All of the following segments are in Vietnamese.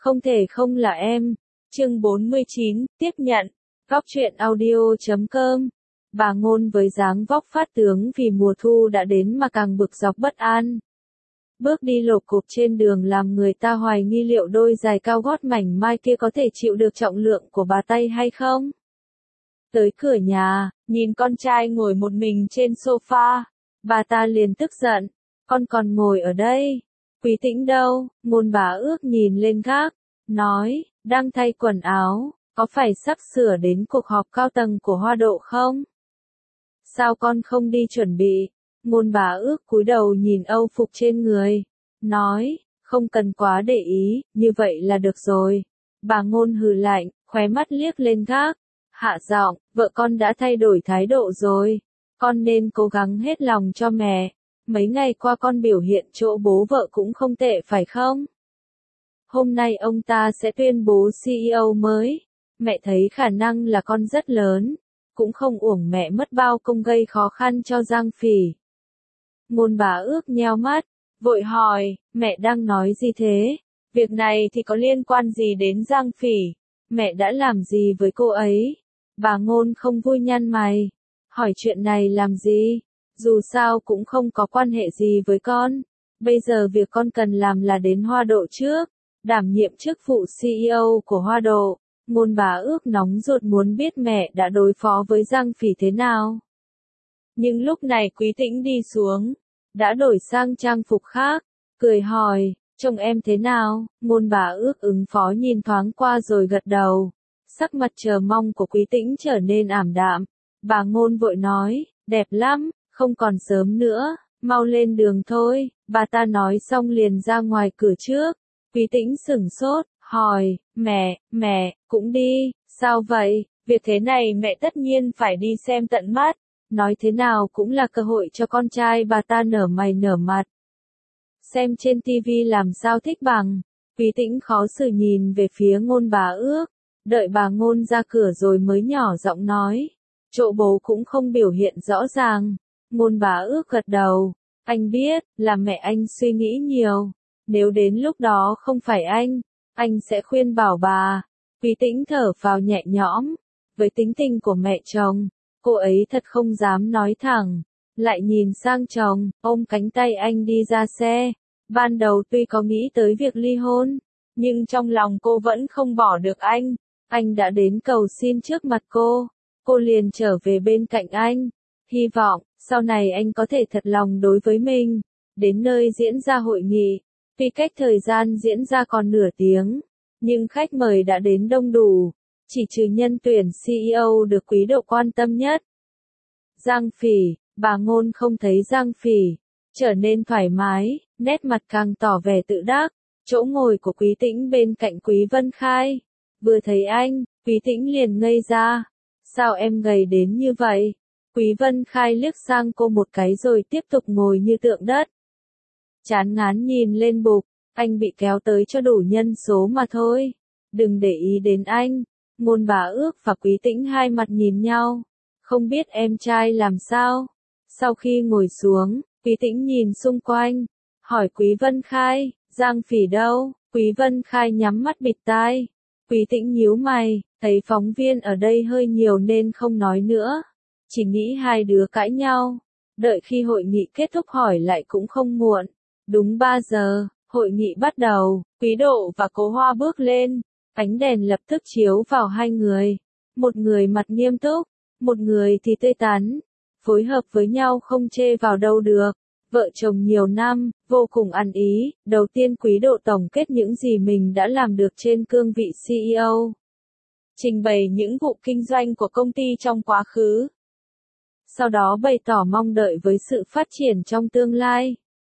Không thể không là em. Chương 49, tiếp nhận. Góc truyện audio.com. Bà Ngôn với dáng vóc phát tướng vì mùa thu đã đến mà càng bực dọc bất an. Bước đi lộp cộp trên đường làm người ta hoài nghi liệu đôi giày cao gót mảnh mai kia có thể chịu được trọng lượng của bà Tây hay không. Tới cửa nhà, nhìn con trai ngồi một mình trên sofa, bà ta liền tức giận. Con còn ngồi ở đây. Quý Tĩnh đâu? Ngôn Bá Ước nhìn lên gác, nói, đang thay quần áo, có phải sắp sửa đến cuộc họp cao tầng của Hoa Độ không? Sao con không đi chuẩn bị? Ngôn Bá Ước cúi đầu nhìn âu phục trên người, nói, không cần quá để ý, như vậy là được rồi. Bà Ngôn hừ lạnh, khóe mắt liếc lên gác, hạ giọng, vợ con đã thay đổi thái độ rồi, con nên cố gắng hết lòng cho mẹ. Mấy ngày qua con biểu hiện chỗ bố vợ cũng không tệ phải không? Hôm nay ông ta sẽ tuyên bố CEO mới. Mẹ thấy khả năng là con rất lớn, cũng không uổng mẹ mất bao công gây khó khăn cho Giang Phỉ. Ngôn Bá Ước nheo mắt, vội hỏi, mẹ đang nói gì thế? Việc này thì có liên quan gì đến Giang Phỉ? Mẹ đã làm gì với cô ấy? Bà Ngôn không vui nhăn mày, hỏi chuyện này làm gì? Dù sao cũng không có quan hệ gì với con. Bây giờ việc con cần làm là đến Hoa Độ trước, đảm nhiệm chức vụ CEO của Hoa Độ. Ngôn Bá Ước nóng ruột muốn biết mẹ đã đối phó với Giang Phỉ thế nào. Nhưng lúc này Quý Tĩnh đi xuống, đã đổi sang trang phục khác, cười hỏi, trông em thế nào? Ngôn Bá Ước ứng phó nhìn thoáng qua rồi gật đầu. Sắc mặt chờ mong của Quý Tĩnh trở nên ảm đạm. Bà Ngôn vội nói, đẹp lắm. Không còn sớm nữa, mau lên đường thôi. Bà ta nói xong liền ra ngoài cửa trước. Quý Tĩnh sửng sốt, hỏi, mẹ, cũng đi, sao vậy? Việc thế này mẹ tất nhiên phải đi xem tận mắt. Nói thế nào cũng là cơ hội cho con trai bà ta nở mày nở mặt. Xem trên TV làm sao thích bằng. Quý Tĩnh khó xử nhìn về phía Ngôn Bá Ước. Đợi bà Ngôn ra cửa rồi mới nhỏ giọng nói. Chỗ bố cũng không biểu hiện rõ ràng. Ngôn Bá Ước gật đầu, anh biết, là mẹ anh suy nghĩ nhiều, nếu đến lúc đó không phải anh sẽ khuyên bảo bà. Quý Tĩnh thở phào nhẹ nhõm, với tính tình của mẹ chồng, cô ấy thật không dám nói thẳng, lại nhìn sang chồng, ôm cánh tay anh đi ra xe. Ban đầu tuy có nghĩ tới việc ly hôn, nhưng trong lòng cô vẫn không bỏ được anh đã đến cầu xin trước mặt cô liền trở về bên cạnh anh. Hy vọng, sau này anh có thể thật lòng đối với mình. Đến nơi diễn ra hội nghị, tuy cách thời gian diễn ra còn nửa tiếng, nhưng khách mời đã đến đông đủ, chỉ trừ nhân tuyển CEO được Quý Độ quan tâm nhất. Giang Phỉ, bà Ngôn không thấy Giang Phỉ, trở nên thoải mái, nét mặt càng tỏ vẻ tự đắc. Chỗ ngồi của Quý Tĩnh bên cạnh Quý Vân Khai. Vừa thấy anh, Quý Tĩnh liền ngây ra. Sao em gầy đến như vậy? Quý Vân Khai liếc sang cô một cái rồi tiếp tục ngồi như tượng đất. Chán ngán nhìn lên bục, anh bị kéo tới cho đủ nhân số mà thôi. Đừng để ý đến anh. Ngôn Bá Ước và Quý Tĩnh hai mặt nhìn nhau. Không biết em trai làm sao? Sau khi ngồi xuống, Quý Tĩnh nhìn xung quanh, hỏi Quý Vân Khai, Giang Phỉ đâu? Quý Vân Khai nhắm mắt bịt tai. Quý Tĩnh nhíu mày, thấy phóng viên ở đây hơi nhiều nên không nói nữa. Chỉ nghĩ hai đứa cãi nhau. Đợi khi hội nghị kết thúc hỏi lại cũng không muộn. Đúng 3 giờ, hội nghị bắt đầu. Quý Độ và Cố Hoa bước lên. Ánh đèn lập tức chiếu vào hai người. Một người mặt nghiêm túc, một người thì tươi tắn. Phối hợp với nhau không chê vào đâu được. Vợ chồng nhiều năm, vô cùng ăn ý. Đầu tiên Quý Độ tổng kết những gì mình đã làm được trên cương vị CEO. Trình bày những vụ kinh doanh của công ty trong quá khứ. Sau đó bày tỏ mong đợi với sự phát triển trong tương lai.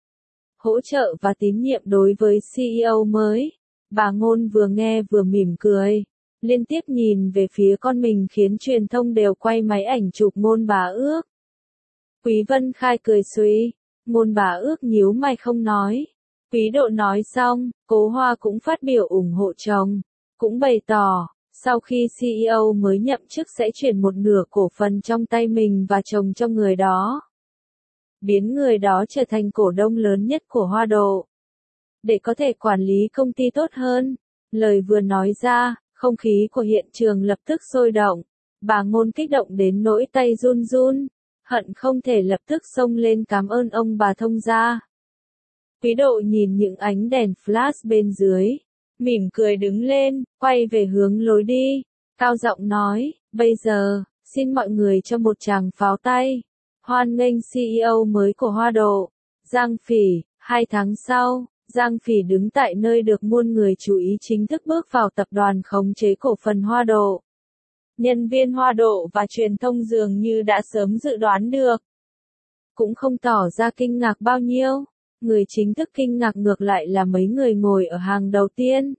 Hỗ trợ và tín nhiệm đối với CEO mới. Bà Ngôn vừa nghe vừa mỉm cười. Liên tiếp nhìn về phía con mình khiến truyền thông đều quay máy ảnh chụp Ngôn Bá Ước. Quý Vân Khai cười suy. Ngôn Bá Ước nhíu mày không nói. Quý Độ nói xong, Cố Hoa cũng phát biểu ủng hộ chồng. Cũng bày tỏ. Sau khi CEO mới nhậm chức sẽ chuyển một nửa cổ phần trong tay mình và chồng cho người đó. Biến người đó trở thành cổ đông lớn nhất của Hoa Độ. Để có thể quản lý công ty tốt hơn, Lời vừa nói ra, không khí của hiện trường lập tức sôi động. Bà Ngôn kích động đến nỗi tay run run, hận không thể lập tức xông lên cảm ơn ông bà thông gia. Quý độ nhìn những ánh đèn flash bên dưới, mỉm cười đứng lên, quay về hướng lối đi, cao giọng nói, bây giờ, xin mọi người cho một tràng pháo tay, hoan nghênh CEO mới của Hoa Độ, Giang Phỉ. 2 tháng sau, Giang Phỉ đứng tại nơi được muôn người chú ý chính thức bước vào tập đoàn khống chế cổ phần Hoa Độ. Nhân viên Hoa Độ và truyền thông dường như đã sớm dự đoán được. Cũng không tỏ ra kinh ngạc bao nhiêu, người chính thức kinh ngạc ngược lại là mấy người ngồi ở hàng đầu tiên.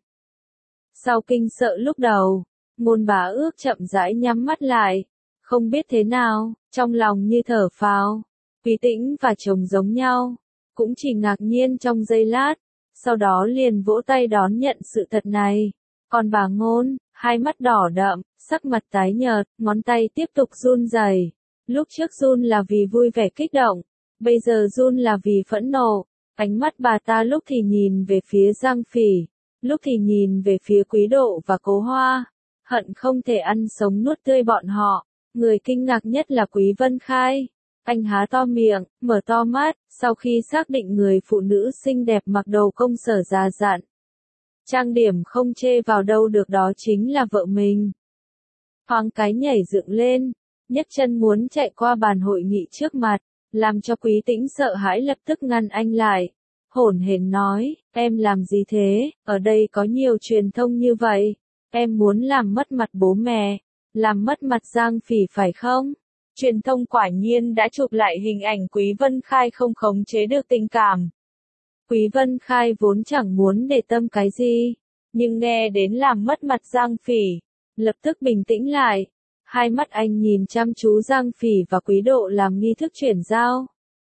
Sau kinh sợ lúc đầu, Ngôn Bá Ước chậm rãi nhắm mắt lại, không biết thế nào, trong lòng như thở phào. Quý Tĩnh và chồng giống nhau, cũng chỉ ngạc nhiên trong giây lát, sau đó liền vỗ tay đón nhận sự thật này. Còn bà Ngôn, hai mắt đỏ đậm, sắc mặt tái nhợt, ngón tay tiếp tục run rẩy. Lúc trước run là vì vui vẻ kích động, bây giờ run là vì phẫn nộ. Ánh mắt bà ta lúc thì nhìn về phía Giang Phỉ, lúc thì nhìn về phía Quý Độ và Cố Hoa, hận không thể ăn sống nuốt tươi bọn họ. Người kinh ngạc nhất là Quý Vân Khai. Anh há to miệng, mở to mắt, sau khi xác định người phụ nữ xinh đẹp mặc đồ công sở già dặn. Trang điểm không chê vào đâu được đó chính là vợ mình. Thoáng cái nhảy dựng lên, nhấc chân muốn chạy qua bàn hội nghị trước mặt, làm cho Quý Tĩnh sợ hãi lập tức ngăn anh lại. Hổn hển nói, em làm gì thế, ở đây có nhiều truyền thông như vậy, em muốn làm mất mặt bố mẹ, làm mất mặt Giang Phỉ phải không? Truyền thông quả nhiên đã chụp lại hình ảnh Quý Vân Khai không khống chế được tình cảm. Quý Vân Khai vốn chẳng muốn để tâm cái gì, nhưng nghe đến làm mất mặt Giang Phỉ, lập tức bình tĩnh lại. Hai mắt anh nhìn chăm chú Giang Phỉ và Quý Độ làm nghi thức chuyển giao.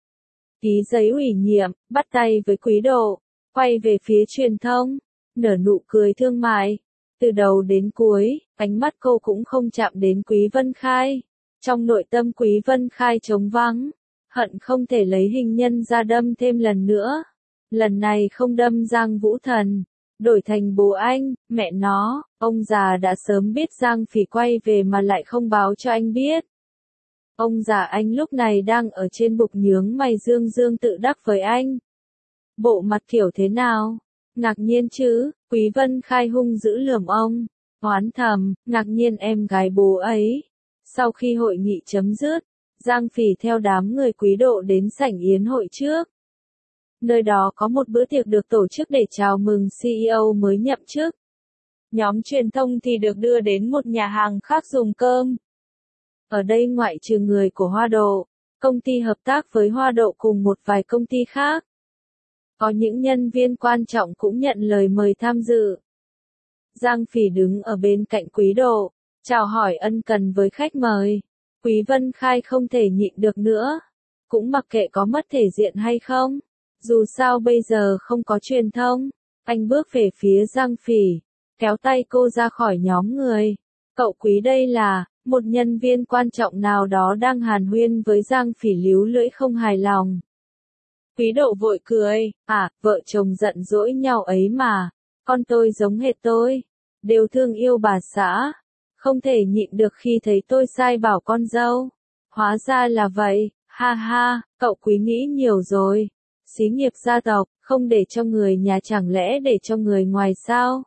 Ký giấy ủy nhiệm, bắt tay với Quý Độ, quay về phía truyền thông, nở nụ cười thương mại. Từ đầu đến cuối, ánh mắt cô cũng không chạm đến Quý Vân Khai. Trong nội tâm Quý Vân Khai trống vắng, hận không thể lấy hình nhân ra đâm thêm lần nữa. Lần này không đâm Giang Vũ Thần, đổi thành bố anh, mẹ nó, ông già đã sớm biết Giang Phỉ quay về mà lại không báo cho anh biết. Ông già anh lúc này đang ở trên bục nhướng mày dương dương tự đắc với anh. Bộ mặt kiểu thế nào? Ngạc nhiên chứ, Quý Vân Khai hung dữ lườm ông, oán thầm, ngạc nhiên em gái bố ấy. Sau khi hội nghị chấm dứt, Giang Phỉ theo đám người Quý Độ đến sảnh yến hội trước. Nơi đó có một bữa tiệc được tổ chức để chào mừng CEO mới nhậm chức. Nhóm truyền thông thì được đưa đến một nhà hàng khác dùng cơm. Ở đây ngoại trừ người của Hoa Độ, công ty hợp tác với Hoa Độ cùng một vài công ty khác. Có những nhân viên quan trọng cũng nhận lời mời tham dự. Giang Phỉ đứng ở bên cạnh Quý Độ, chào hỏi ân cần với khách mời. Quý Vân Khai không thể nhịn được nữa. Cũng mặc kệ có mất thể diện hay không. Dù sao bây giờ không có truyền thông. Anh bước về phía Giang Phỉ, kéo tay cô ra khỏi nhóm người. Cậu Quý đây là, một nhân viên quan trọng nào đó đang hàn huyên với Giang Phỉ líu lưỡi không hài lòng. Quý Độ vội cười, vợ chồng giận dỗi nhau ấy mà, con tôi giống hệt tôi, đều thương yêu bà xã, không thể nhịn được khi thấy tôi sai bảo con dâu. Hóa ra là vậy, ha ha, cậu Quý nghĩ nhiều rồi. Xí nghiệp gia tộc, không để cho người nhà chẳng lẽ để cho người ngoài sao?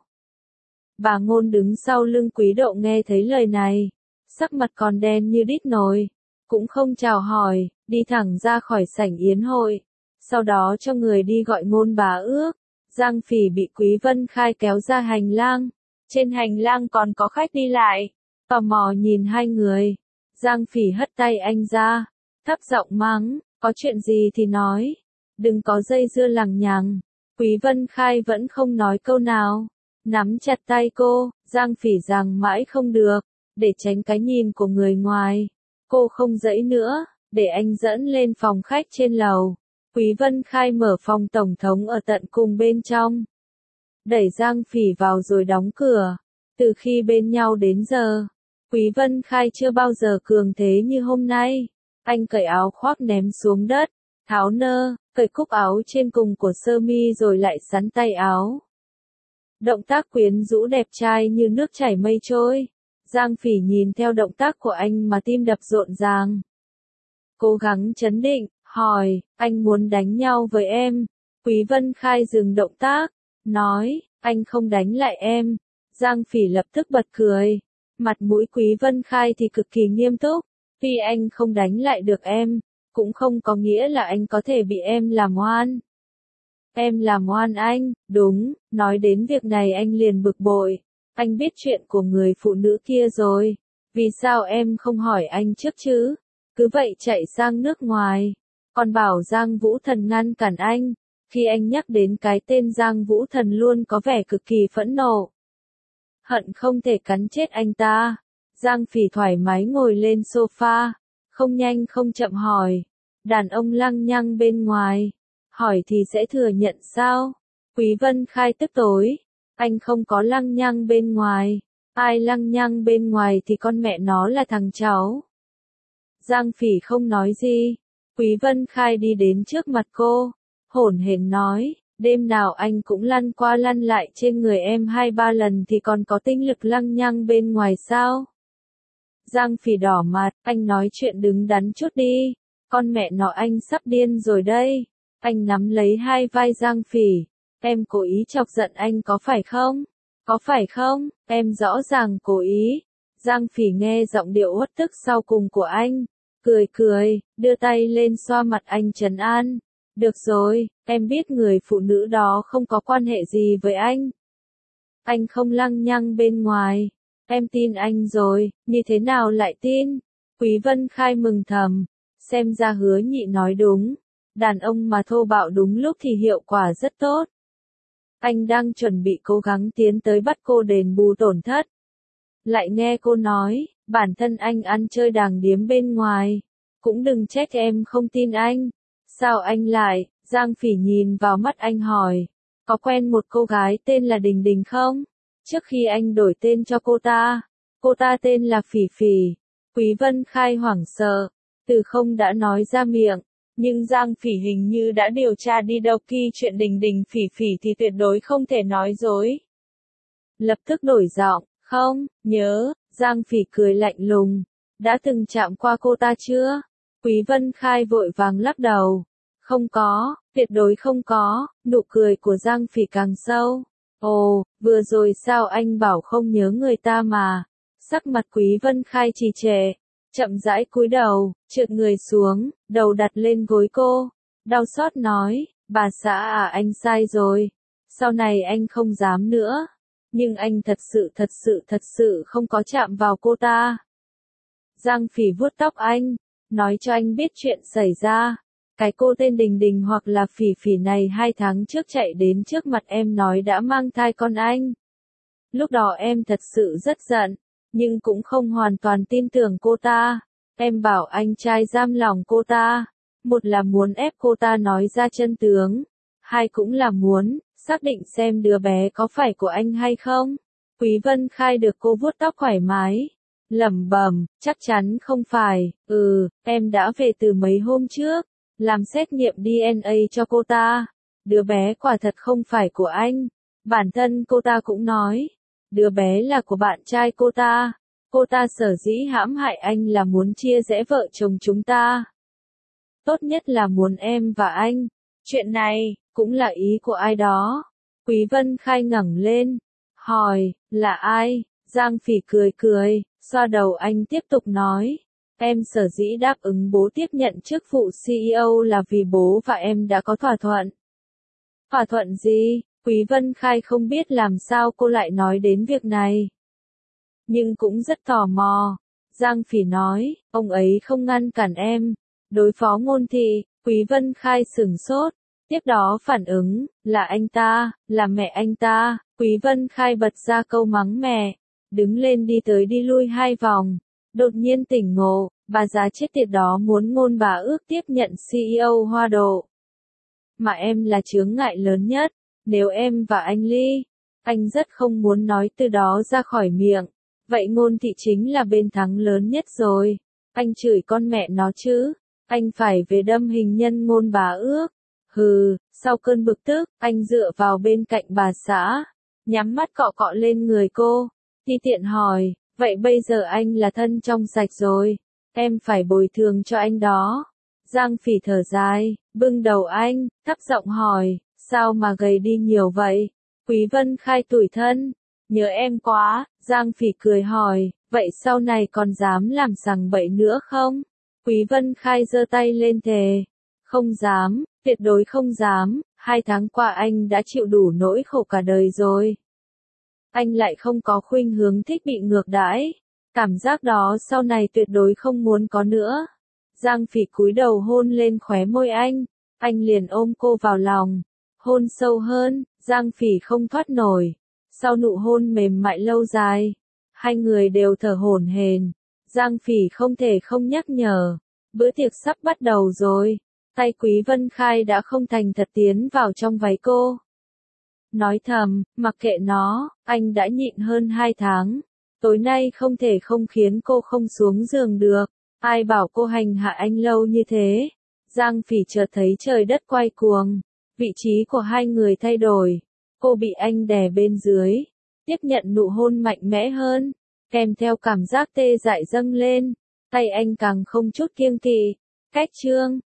Bà Ngôn đứng sau lưng Quý Độ nghe thấy lời này, sắc mặt còn đen như đít nồi, cũng không chào hỏi, đi thẳng ra khỏi sảnh yến hội. Sau đó cho người đi gọi Ngôn Bá Ước. Giang Phỉ bị Quý Vân Khai kéo ra hành lang. Trên hành lang còn có khách đi lại, tò mò nhìn hai người. Giang Phỉ hất tay anh ra, thấp giọng mắng, có chuyện gì thì nói, đừng có dây dưa lằng nhằng. Quý Vân Khai vẫn không nói câu nào, nắm chặt tay cô. Giang Phỉ rằng mãi không được, để tránh cái nhìn của người ngoài. Cô không dãy nữa, để anh dẫn lên phòng khách trên lầu. Quý Vân Khai mở phòng tổng thống ở tận cùng bên trong. Đẩy Giang Phỉ vào rồi đóng cửa. Từ khi bên nhau đến giờ, Quý Vân Khai chưa bao giờ cường thế như hôm nay. Anh cởi áo khoác ném xuống đất, tháo nơ, cởi cúc áo trên cùng của sơ mi rồi lại sắn tay áo. Động tác quyến rũ đẹp trai như nước chảy mây trôi. Giang Phỉ nhìn theo động tác của anh mà tim đập rộn ràng. Cố gắng trấn định, hỏi, anh muốn đánh nhau với em. Quý Vân Khai dừng động tác, nói, anh không đánh lại em. Giang Phỉ lập tức bật cười. Mặt mũi Quý Vân Khai thì cực kỳ nghiêm túc. Tuy anh không đánh lại được em, cũng không có nghĩa là anh có thể bị em làm oan. Em làm oan anh, đúng, nói đến việc này anh liền bực bội. Anh biết chuyện của người phụ nữ kia rồi. Vì sao em không hỏi anh trước chứ? Cứ vậy chạy sang nước ngoài. Còn bảo Giang Vũ Thần ngăn cản anh. Khi anh nhắc đến cái tên Giang Vũ Thần luôn có vẻ cực kỳ phẫn nộ. Hận không thể cắn chết anh ta. Giang Phỉ thoải mái ngồi lên sofa. Không nhanh không chậm hỏi. Đàn ông lăng nhăng bên ngoài. Hỏi thì sẽ thừa nhận sao? Quý Vân Khai tức tối. Anh không có lăng nhăng bên ngoài. Ai lăng nhăng bên ngoài thì con mẹ nó là thằng cháu. Giang Phỉ không nói gì. Quý Vân Khai đi đến trước mặt cô. Hổn hển nói. Đêm nào anh cũng lăn qua lăn lại trên người em 2-3 lần thì còn có tinh lực lăng nhăng bên ngoài sao? Giang Phỉ đỏ mặt. Anh nói chuyện đứng đắn chút đi. Con mẹ nó anh sắp điên rồi đây. Anh nắm lấy hai vai Giang Phỉ. Em cố ý chọc giận anh có phải không? Có phải không? Em rõ ràng cố ý. Giang Phỉ nghe giọng điệu uất tức sau cùng của anh. Cười, đưa tay lên xoa mặt anh trấn an. Được rồi, em biết người phụ nữ đó không có quan hệ gì với anh. Anh không lăng nhăng bên ngoài. Em tin anh rồi, như thế nào lại tin? Quý Vân Khai mừng thầm. Xem ra Hứa Nhị nói đúng. Đàn ông mà thô bạo đúng lúc thì hiệu quả rất tốt. Anh đang chuẩn bị cố gắng tiến tới bắt cô đền bù tổn thất. Lại nghe cô nói, bản thân anh ăn chơi đàng điếm bên ngoài. Cũng đừng trách em không tin anh. Sao anh lại? Giang Phỉ nhìn vào mắt anh hỏi. Có quen một cô gái tên là Đình Đình không? Trước khi anh đổi tên cho cô ta tên là Phỉ Phỉ. Quý Vân Khai hoảng sợ. Từ không đã nói ra miệng. Nhưng Giang Phỉ hình như đã điều tra đi đâu kỳ chuyện Đình Đình Phỉ Phỉ thì tuyệt đối không thể nói dối. Lập tức đổi giọng, không, nhớ, Giang Phỉ cười lạnh lùng. Đã từng chạm qua cô ta chưa? Quý Vân Khai vội vàng lắc đầu. Không có, tuyệt đối không có, nụ cười của Giang Phỉ càng sâu. Ồ, vừa rồi sao anh bảo không nhớ người ta mà. Sắc mặt Quý Vân Khai trì trệ. Chậm rãi cúi đầu, trượt người xuống, đầu đặt lên gối cô. Đau xót nói, bà xã à anh sai rồi. Sau này anh không dám nữa. Nhưng anh thật sự không có chạm vào cô ta. Giang Phỉ vuốt tóc anh, nói cho anh biết chuyện xảy ra. Cái cô tên Đình Đình hoặc là Phỉ Phỉ này 2 tháng trước chạy đến trước mặt em nói đã mang thai con anh. Lúc đó em thật sự rất giận. Nhưng cũng không hoàn toàn tin tưởng cô ta. Em bảo anh trai giam lòng cô ta. Một là muốn ép cô ta nói ra chân tướng. Hai cũng là muốn xác định xem đứa bé có phải của anh hay không. Quý Vân Khai được cô vuốt tóc thoải mái. Lẩm bẩm, chắc chắn không phải. Em đã về từ mấy hôm trước. Làm xét nghiệm DNA cho cô ta. Đứa bé quả thật không phải của anh. Bản thân cô ta cũng nói. Đứa bé là của bạn trai cô ta. Cô ta sở dĩ hãm hại anh là muốn chia rẽ vợ chồng chúng ta. Tốt nhất là muốn em và anh. Chuyện này, cũng là ý của ai đó. Quý Vân Khai ngẩng lên. Hỏi, là ai? Giang Phỉ cười, xoa đầu anh tiếp tục nói. Em sở dĩ đáp ứng bố tiếp nhận chức vụ CEO là vì bố và em đã có thỏa thuận. Thỏa thuận gì? Quý Vân Khai không biết làm sao cô lại nói đến việc này. Nhưng cũng rất tò mò. Giang Phỉ nói, ông ấy không ngăn cản em. Đối phó Ngôn Thị, Quý Vân Khai sửng sốt. Tiếp đó phản ứng, là anh ta, là mẹ anh ta. Quý Vân Khai bật ra câu mắng mẹ. Đứng lên đi tới đi lui 2 vòng. Đột nhiên tỉnh ngộ, bà già chết tiệt đó muốn Ngôn bà ước tiếp nhận CEO Hoa Độ. Mà em là chướng ngại lớn nhất. Nếu em và anh ly, anh rất không muốn nói từ đó ra khỏi miệng. Vậy Ngôn Thị chính là bên thắng lớn nhất rồi. Anh chửi con mẹ nó chứ. Anh phải về đâm hình nhân Ngôn bà ước. Sau cơn bực tức, anh dựa vào bên cạnh bà xã. nhắm mắt cọ cọ lên người cô, ti tiện hỏi, vậy bây giờ anh là thân trong sạch rồi, em phải bồi thường cho anh đó. Giang Phỉ thở dài, bưng đầu anh, thấp giọng hỏi, sao mà gầy đi nhiều vậy? Quý Vân Khai tủi thân, nhớ em quá, Giang Phỉ cười hỏi, vậy sau này còn dám làm sằng bậy nữa không? Quý Vân Khai giơ tay lên thề, không dám, tuyệt đối không dám, 2 tháng qua anh đã chịu đủ nỗi khổ cả đời rồi. Anh lại không có khuynh hướng thích bị ngược đãi, cảm giác đó sau này tuyệt đối không muốn có nữa. Giang Phỉ cúi đầu hôn lên khóe môi anh liền ôm cô vào lòng, hôn sâu hơn, Giang Phỉ không thoát nổi. Sau nụ hôn mềm mại lâu dài, hai người đều thở hổn hển. Giang Phỉ không thể không nhắc nhở, bữa tiệc sắp bắt đầu rồi. Tay Quý Vân Khai đã không thành thật tiến vào trong váy cô. Nói thầm, mặc kệ nó, anh đã nhịn hơn 2 tháng. Tối nay không thể không khiến cô không xuống giường được. Ai bảo cô hành hạ anh lâu như thế? Giang Phỉ chợt thấy trời đất quay cuồng. Vị trí của hai người thay đổi. Cô bị anh đè bên dưới. Tiếp nhận nụ hôn mạnh mẽ hơn. Kèm theo cảm giác tê dại dâng lên. Tay anh càng không chút kiêng kỵ. Cách chương.